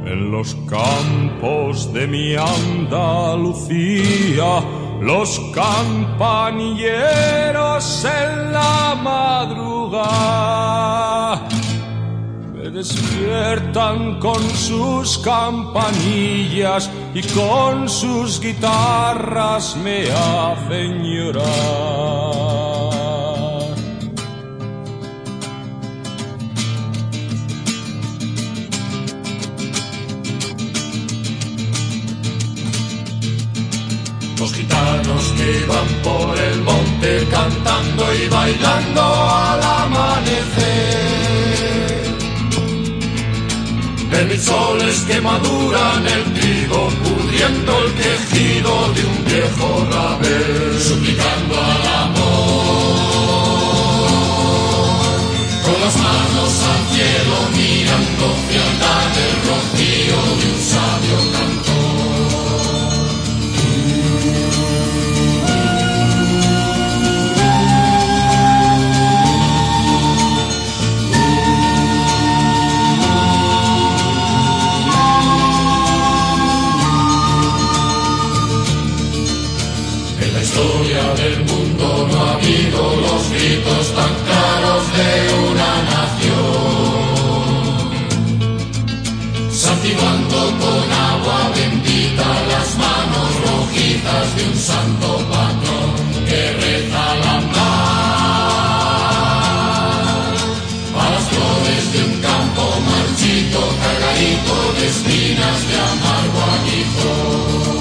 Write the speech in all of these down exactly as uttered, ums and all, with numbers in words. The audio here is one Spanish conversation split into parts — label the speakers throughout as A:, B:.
A: En los campos de mi Andalucía, los campanilleros en la madrugada me despiertan con sus campanillas y con sus guitarras me hacen llorar.
B: Los gitanos que van por el monte cantando y bailando al amanecer. En mis soles que maduran el trigo, pudriendo el quejido de un viejo rabel, suplicando al amor. Con las manos al cielo mirando, frialdad del rocío de un sabio cantor. Del mundo no ha habido los gritos tan claros de una nación, santiguando con agua bendita las manos rojizas de un santo patrón que reza la mar. A las flores de un campo marchito, cargadito de espinas de amargo aguijón.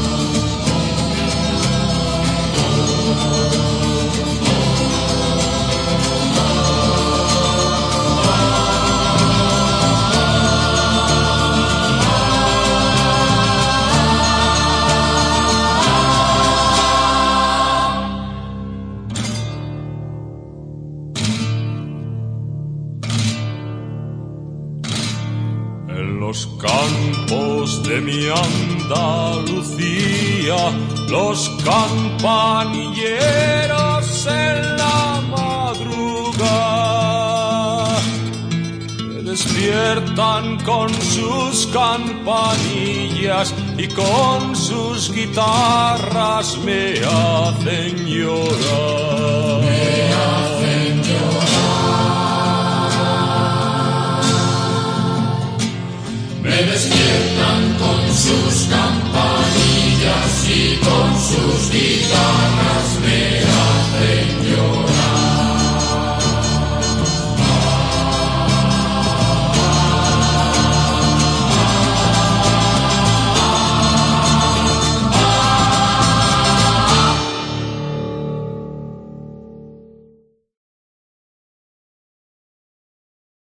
A: En los campos de mi Andalucía, los campanilleros en la madrugada me despiertan con sus campanillas y con sus guitarras me hacen llorar.